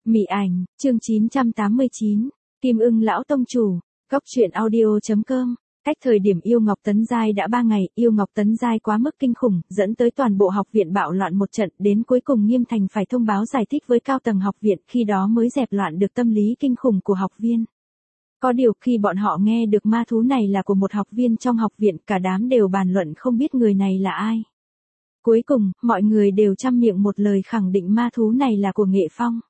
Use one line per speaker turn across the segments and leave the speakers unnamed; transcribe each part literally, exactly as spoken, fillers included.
Mị ảnh, chương chín trăm tám mươi chín, Kim Ưng lão tông chủ, Góc truyện audio.com. Cách thời điểm yêu Ngọc Tấn Giai đã ba ngày, yêu Ngọc Tấn Giai quá mức kinh khủng, dẫn tới toàn bộ học viện bạo loạn một trận, đến cuối cùng Nghiêm Thành phải thông báo giải thích với cao tầng học viện, khi đó mới dẹp loạn được tâm lý kinh khủng của học viên. Có điều khi bọn họ nghe được ma thú này là của một học viên trong học viện, cả đám đều bàn luận không biết người này là ai. Cuối cùng, mọi người đều trăm miệng một lời khẳng định ma thú này là của Nghệ Phong.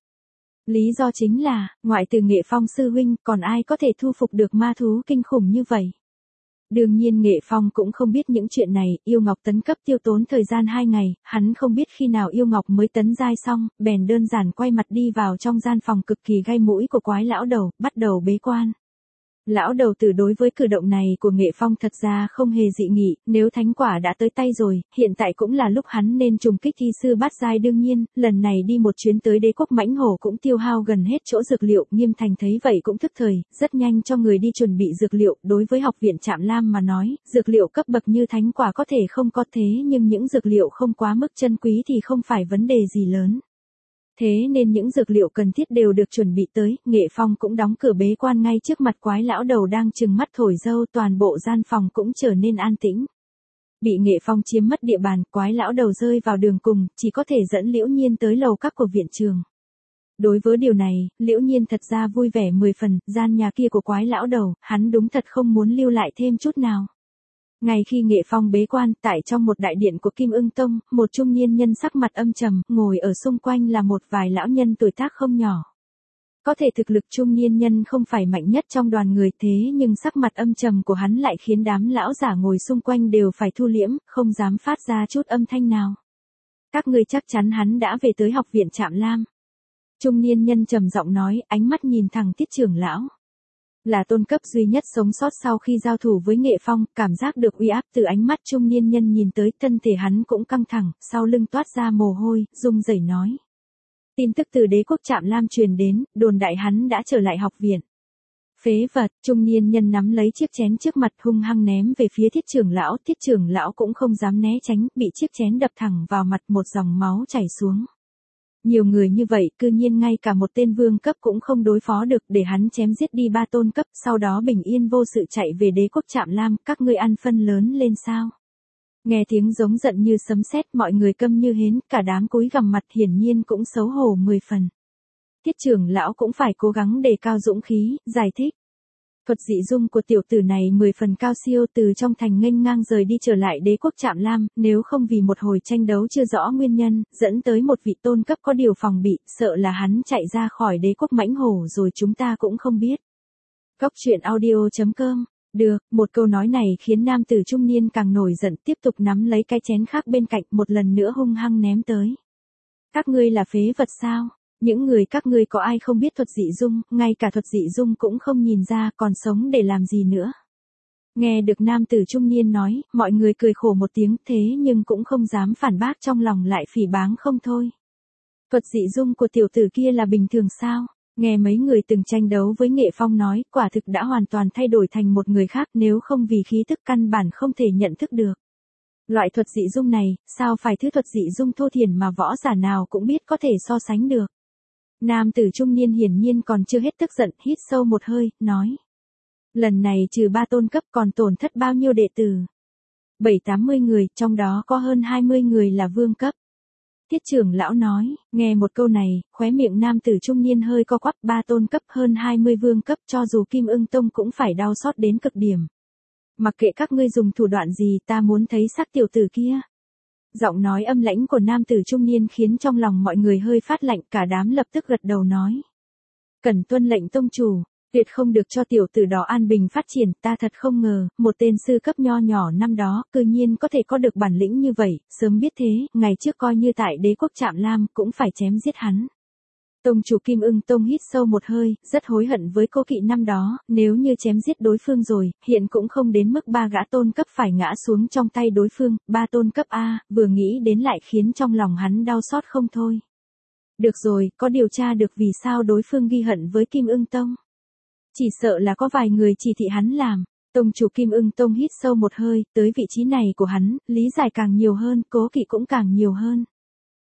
Lý do chính là, ngoại trừ Nghệ Phong sư huynh, còn ai có thể thu phục được ma thú kinh khủng như vậy. Đương nhiên Nghệ Phong cũng không biết những chuyện này, yêu Ngọc tấn cấp tiêu tốn thời gian hai ngày, hắn không biết khi nào yêu Ngọc mới tấn giai xong, bèn đơn giản quay mặt đi vào trong gian phòng cực kỳ gai mũi của quái lão đầu, bắt đầu bế quan. Lão đầu tử đối với cử động này của Nghệ Phong thật ra không hề dị nghị, nếu thánh quả đã tới tay rồi, hiện tại cũng là lúc hắn nên trùng kích thi sư bát giai. Đương nhiên, lần này đi một chuyến tới đế quốc mãnh hổ cũng tiêu hao gần hết chỗ dược liệu, Nghiêm Thành thấy vậy cũng thức thời, rất nhanh cho người đi chuẩn bị dược liệu. Đối với học viện Trạm Lam mà nói, dược liệu cấp bậc như thánh quả có thể không có, thế nhưng những dược liệu không quá mức chân quý thì không phải vấn đề gì lớn. Thế nên những dược liệu cần thiết đều được chuẩn bị tới, Nghệ Phong cũng đóng cửa bế quan ngay trước mặt quái lão đầu đang trừng mắt thổi dâu, toàn bộ gian phòng cũng trở nên an tĩnh. Bị Nghệ Phong chiếm mất địa bàn, quái lão đầu rơi vào đường cùng, chỉ có thể dẫn Liễu Nhiên tới lầu các của viện trường. Đối với điều này, Liễu Nhiên thật ra vui vẻ mười phần, gian nhà kia của quái lão đầu, hắn đúng thật không muốn lưu lại thêm chút nào. Ngay khi Nghệ Phong bế quan, tại trong một đại điện của Kim Ưng Tông, một trung niên nhân sắc mặt âm trầm, ngồi ở xung quanh là một vài lão nhân tuổi tác không nhỏ. Có thể thực lực trung niên nhân không phải mạnh nhất trong đoàn người, thế nhưng sắc mặt âm trầm của hắn lại khiến đám lão giả ngồi xung quanh đều phải thu liễm, không dám phát ra chút âm thanh nào. Các ngươi chắc chắn hắn đã về tới học viện Trạm Lam. Trung niên nhân trầm giọng nói, ánh mắt nhìn thẳng Tiết trưởng lão. Là tôn cấp duy nhất sống sót sau khi giao thủ với Nghệ Phong, cảm giác được uy áp từ ánh mắt trung niên nhân nhìn tới, thân thể hắn cũng căng thẳng, sau lưng toát ra mồ hôi, run rẩy nói. Tin tức từ đế quốc Trạm Lam truyền đến, đồn đại hắn đã trở lại học viện. Phế vật, trung niên nhân nắm lấy chiếc chén trước mặt hung hăng ném về phía Thiết trưởng lão, Thiết trưởng lão cũng không dám né tránh, bị chiếc chén đập thẳng vào mặt, một dòng máu chảy xuống. Nhiều người như vậy, cư nhiên ngay cả một tên vương cấp cũng không đối phó được, để hắn chém giết đi ba tôn cấp, sau đó bình yên vô sự chạy về đế quốc Trạm Lam, các ngươi ăn phân lớn lên sao? Nghe tiếng giống giận như sấm sét, mọi người câm như hến, cả đám cúi gằm mặt, hiển nhiên cũng xấu hổ mười phần. Thiết trưởng lão cũng phải cố gắng đề cao dũng khí, giải thích. Thuật dị dung của tiểu tử này mười phần cao siêu, từ trong thành nghênh ngang rời đi trở lại đế quốc Trạm Lam, nếu không vì một hồi tranh đấu chưa rõ nguyên nhân, dẫn tới một vị tôn cấp có điều phòng bị, sợ là hắn chạy ra khỏi đế quốc mãnh hổ rồi chúng ta cũng không biết. Góc truyện audio.com. Được, một câu nói này khiến nam tử trung niên càng nổi giận, tiếp tục nắm lấy cái chén khác bên cạnh, một lần nữa hung hăng ném tới. Các ngươi là phế vật sao? Những người các ngươi có ai không biết thuật dị dung, ngay cả thuật dị dung cũng không nhìn ra, còn sống để làm gì nữa. Nghe được nam tử trung niên nói, mọi người cười khổ một tiếng, thế nhưng cũng không dám phản bác, trong lòng lại phỉ báng không thôi. Thuật dị dung của tiểu tử kia là bình thường sao? Nghe mấy người từng tranh đấu với Nghệ Phong nói, quả thực đã hoàn toàn thay đổi thành một người khác, nếu không vì khí tức căn bản không thể nhận thức được. Loại thuật dị dung này, sao phải thứ thuật dị dung thô thiển mà võ giả nào cũng biết có thể so sánh được. Nam tử trung niên hiển nhiên còn chưa hết tức giận, hít sâu một hơi, nói. Lần này trừ ba tôn cấp còn tổn thất bao nhiêu đệ tử? Bảy tám mươi người, trong đó có hơn hai mươi người là vương cấp. Thiết trưởng lão nói, nghe một câu này, khóe miệng nam tử trung niên hơi co quắp, ba tôn cấp hơn hai mươi vương cấp, cho dù Kim Ưng Tông cũng phải đau xót đến cực điểm. Mặc kệ các ngươi dùng thủ đoạn gì, ta muốn thấy xác tiểu tử kia. Giọng nói âm lãnh của nam tử trung niên khiến trong lòng mọi người hơi phát lạnh, cả đám lập tức gật đầu nói. Cần tuân lệnh tông chủ, tuyệt không được cho tiểu tử đó an bình phát triển, ta thật không ngờ, một tên sư cấp nho nhỏ năm đó, cư nhiên có thể có được bản lĩnh như vậy, sớm biết thế, ngày trước coi như tại đế quốc Trạm Lam, cũng phải chém giết hắn. Tông chủ Kim Ưng Tông hít sâu một hơi, rất hối hận với cô kỵ năm đó, nếu như chém giết đối phương rồi, hiện cũng không đến mức ba gã tôn cấp phải ngã xuống trong tay đối phương, ba tôn cấp A, vừa nghĩ đến lại khiến trong lòng hắn đau xót không thôi. Được rồi, có điều tra được vì sao đối phương ghi hận với Kim Ưng Tông. Chỉ sợ là có vài người chỉ thị hắn làm. Tông chủ Kim Ưng Tông hít sâu một hơi, tới vị trí này của hắn, lý giải càng nhiều hơn, cố kỵ cũng càng nhiều hơn.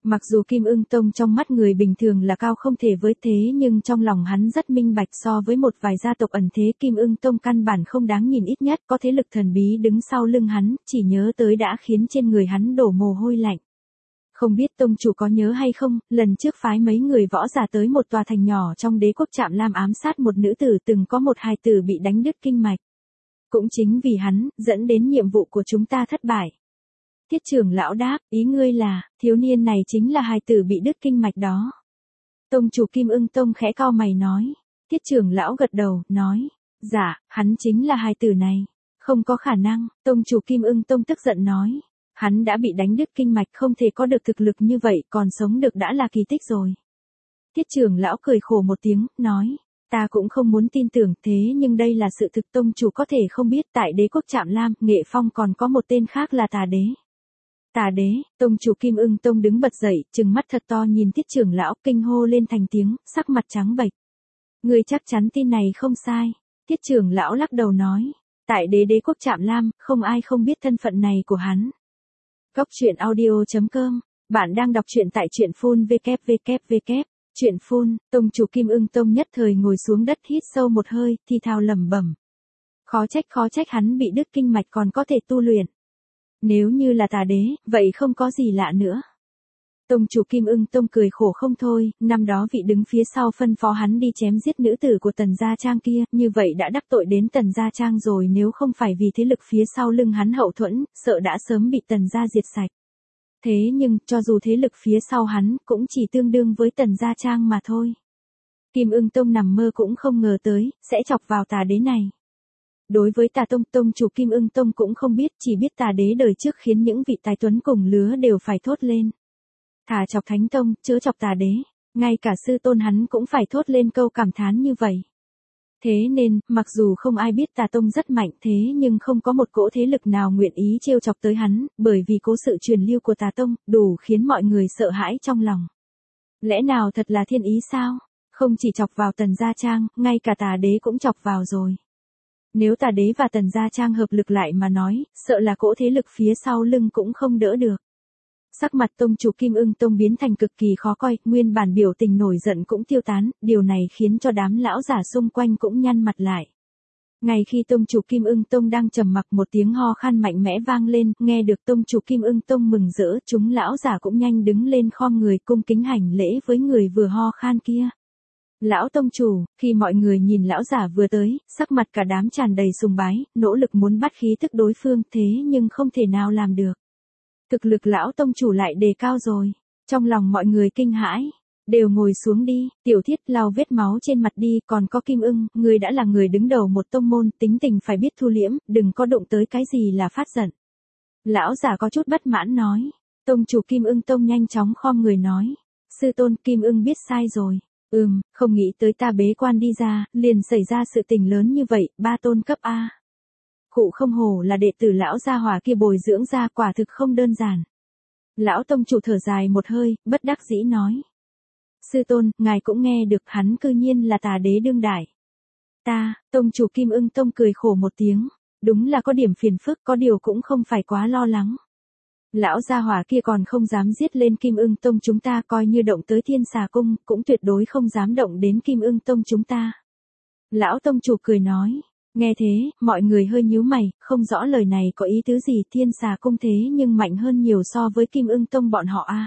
Mặc dù Kim Ưng Tông trong mắt người bình thường là cao không thể với thế nhưng trong lòng hắn rất minh bạch so với một vài gia tộc ẩn thế Kim Ưng Tông căn bản không đáng nhìn ít nhất có thế lực thần bí đứng sau lưng hắn, chỉ nhớ tới đã khiến trên người hắn đổ mồ hôi lạnh. Không biết tông chủ có nhớ hay không, lần trước phái mấy người võ giả tới một tòa thành nhỏ trong đế quốc Trạm Lam ám sát một nữ tử từng có một hài tử bị đánh đứt kinh mạch. Cũng chính vì hắn, dẫn đến nhiệm vụ của chúng ta thất bại. Tiết trưởng lão đáp, ý ngươi là, thiếu niên này chính là hài tử bị đứt kinh mạch đó. Tông chủ Kim Ưng Tông khẽ cau mày nói. Tiết trưởng lão gật đầu, nói, dạ, hắn chính là hài tử này. Không có khả năng, tông chủ Kim Ưng Tông tức giận nói. Hắn đã bị đánh đứt kinh mạch không thể có được thực lực như vậy, còn sống được đã là kỳ tích rồi. Tiết trưởng lão cười khổ một tiếng, nói, ta cũng không muốn tin tưởng thế nhưng đây là sự thực tông chủ có thể không biết tại đế quốc Trạm Lam, Nghệ Phong còn có một tên khác là Tà Đế. Tà Đế, tông chủ Kim Ưng Tông đứng bật dậy, trừng mắt thật to nhìn Tiết trưởng lão, kinh hô lên thành tiếng, sắc mặt trắng bệch. Người chắc chắn tin này không sai. Tiết trưởng lão lắc đầu nói, tại đế đế quốc Trạm Lam, không ai không biết thân phận này của hắn. Góc truyện audio chấm com, bạn đang đọc truyện tại truyện phun vê kép vê kép vê kép. Truyện phun, tông chủ Kim Ưng Tông nhất thời ngồi xuống đất hít sâu một hơi, thì thào lẩm bẩm. Khó trách khó trách hắn bị đứt kinh mạch còn có thể tu luyện. Nếu như là Tà Đế, vậy không có gì lạ nữa. Tông chủ Kim Ưng Tông cười khổ không thôi, năm đó vị đứng phía sau phân phó hắn đi chém giết nữ tử của Tần Gia Trang kia, như vậy đã đắc tội đến Tần Gia Trang rồi nếu không phải vì thế lực phía sau lưng hắn hậu thuẫn, sợ đã sớm bị Tần Gia diệt sạch. Thế nhưng, cho dù thế lực phía sau hắn, cũng chỉ tương đương với Tần Gia Trang mà thôi. Kim Ưng Tông nằm mơ cũng không ngờ tới, sẽ chọc vào Tà Đế này. Đối với Tà Tông, tông chủ Kim Ưng Tông cũng không biết, chỉ biết Tà Đế đời trước khiến những vị tài tuấn cùng lứa đều phải thốt lên. Thà chọc Thánh Tông, chớ chọc Tà Đế, ngay cả sư tôn hắn cũng phải thốt lên câu cảm thán như vậy. Thế nên, mặc dù không ai biết Tà Tông rất mạnh thế nhưng không có một cỗ thế lực nào nguyện ý trêu chọc tới hắn, bởi vì cố sự truyền lưu của Tà Tông, đủ khiến mọi người sợ hãi trong lòng. Lẽ nào thật là thiên ý sao? Không chỉ chọc vào Tần Gia Trang, ngay cả Tà Đế cũng chọc vào rồi. Nếu Tà Đế và Tần Gia Trang hợp lực lại mà nói, sợ là cỗ thế lực phía sau lưng cũng không đỡ được. Sắc mặt tông chủ Kim Ưng Tông biến thành cực kỳ khó coi, nguyên bản biểu tình nổi giận cũng tiêu tán, điều này khiến cho đám lão giả xung quanh cũng nhăn mặt lại. Ngay khi tông chủ Kim Ưng Tông đang trầm mặc một tiếng ho khan mạnh mẽ vang lên, nghe được tông chủ Kim Ưng Tông mừng rỡ, chúng lão giả cũng nhanh đứng lên khom người cung kính hành lễ với người vừa ho khan kia. Lão tông chủ, khi mọi người nhìn lão giả vừa tới, sắc mặt cả đám tràn đầy sùng bái, nỗ lực muốn bắt khí thức đối phương thế nhưng không thể nào làm được. Thực lực lão tông chủ lại đề cao rồi. Trong lòng mọi người kinh hãi. Đều ngồi xuống đi, Tiểu Thiết lau vết máu trên mặt đi, còn có Kim Ưng, người đã là người đứng đầu một tông môn, tính tình phải biết thu liễm, đừng có đụng tới cái gì là phát giận. Lão giả có chút bất mãn nói. Tông chủ Kim Ưng Tông nhanh chóng khom người nói. Sư tôn Kim Ưng biết sai rồi. Ừm, không nghĩ tới ta bế quan đi ra, liền xảy ra sự tình lớn như vậy, ba tôn cấp A. Khụ không hổ là đệ tử lão gia hỏa kia bồi dưỡng ra quả thực không đơn giản. Lão tông chủ thở dài một hơi, bất đắc dĩ nói. Sư tôn, ngài cũng nghe được hắn cư nhiên là Tà Đế đương đại. Ta, tông chủ Kim Ưng Tông cười khổ một tiếng. Đúng là có điểm phiền phức, có điều cũng không phải quá lo lắng. Lão gia hỏa kia còn không dám giết lên Kim Ưng Tông chúng ta, coi như động tới Thiên Xà Cung, cũng tuyệt đối không dám động đến Kim Ưng Tông chúng ta. Lão tông chủ cười nói. Nghe thế, mọi người hơi nhíu mày, không rõ lời này có ý tứ gì, Thiên Xà Cung thế nhưng mạnh hơn nhiều so với Kim Ưng Tông bọn họ a. À.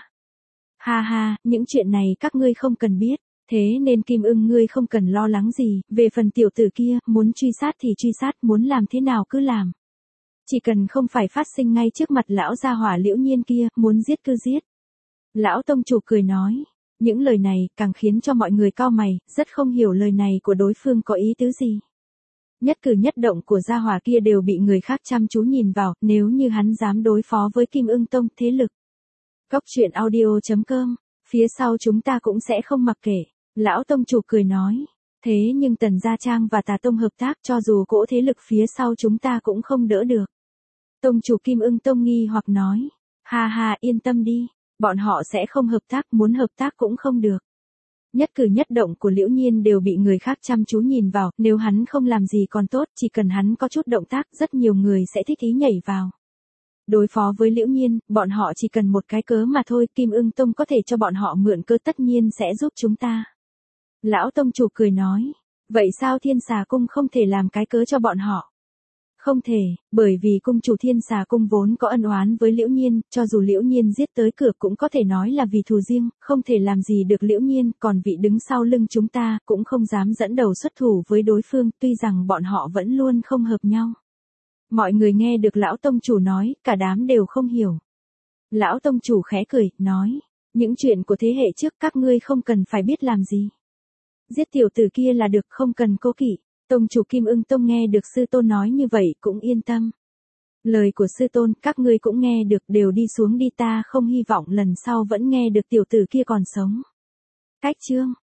Ha ha, những chuyện này các ngươi không cần biết, thế nên Kim Ưng ngươi không cần lo lắng gì, về phần tiểu tử kia, muốn truy sát thì truy sát, muốn làm thế nào cứ làm. Chỉ cần không phải phát sinh ngay trước mặt lão gia hỏa Liễu Nhiên kia, muốn giết cứ giết. Lão tông chủ cười nói, những lời này càng khiến cho mọi người cau mày, rất không hiểu lời này của đối phương có ý tứ gì. Nhất cử nhất động của gia hỏa kia đều bị người khác chăm chú nhìn vào, nếu như hắn dám đối phó với Kim Ưng Tông thế lực. Góc truyện audio chấm com, phía sau chúng ta cũng sẽ không mặc kệ. Lão tông chủ cười nói, thế nhưng Tần Gia Trang và Tà Tông hợp tác cho dù cỗ thế lực phía sau chúng ta cũng không đỡ được. Tông chủ Kim Ưng Tông nghi hoặc nói, ha ha yên tâm đi, bọn họ sẽ không hợp tác, muốn hợp tác cũng không được. Nhất cử nhất động của Liễu Nhiên đều bị người khác chăm chú nhìn vào, nếu hắn không làm gì còn tốt, chỉ cần hắn có chút động tác, rất nhiều người sẽ thích ý nhảy vào. Đối phó với Liễu Nhiên, bọn họ chỉ cần một cái cớ mà thôi, Kim Ưng Tông có thể cho bọn họ mượn cớ tất nhiên sẽ giúp chúng ta. Lão tông chủ cười nói, vậy sao Thiên Xà Cung không thể làm cái cớ cho bọn họ? Không thể, bởi vì cung chủ Thiên Xà Cung vốn có ân oán với Liễu Nhiên, cho dù Liễu Nhiên giết tới cửa cũng có thể nói là vì thù riêng, không thể làm gì được Liễu Nhiên, còn vị đứng sau lưng chúng ta cũng không dám dẫn đầu xuất thủ với đối phương, tuy rằng bọn họ vẫn luôn không hợp nhau. Mọi người nghe được lão tông chủ nói, cả đám đều không hiểu. Lão tông chủ khẽ cười, nói, những chuyện của thế hệ trước các ngươi không cần phải biết làm gì. Giết tiểu tử kia là được, không cần cố kỵ. Tông chủ Kim Ưng Tông nghe được sư tôn nói như vậy cũng yên tâm. Lời của sư tôn các ngươi cũng nghe được, đều đi xuống đi, ta không hy vọng lần sau vẫn nghe được tiểu tử kia còn sống. Cách chương